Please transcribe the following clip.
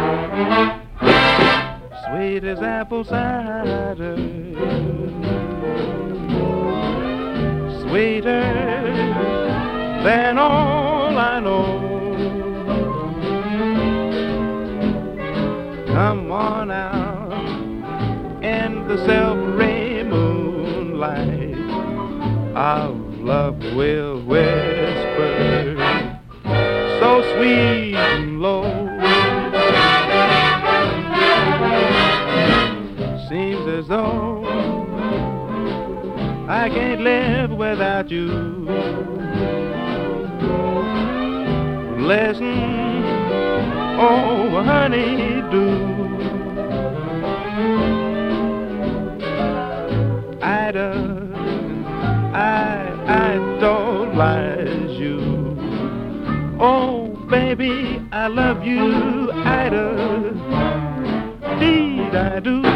Sweet as apple cider, sweeter than all I know. Come on out in the silvery moonlight, our love will whisper so sweet and low. Seems as though I can't live without you. Listen, oh honey, do I idolize you. Oh baby, I love you, Ida, indeed I do.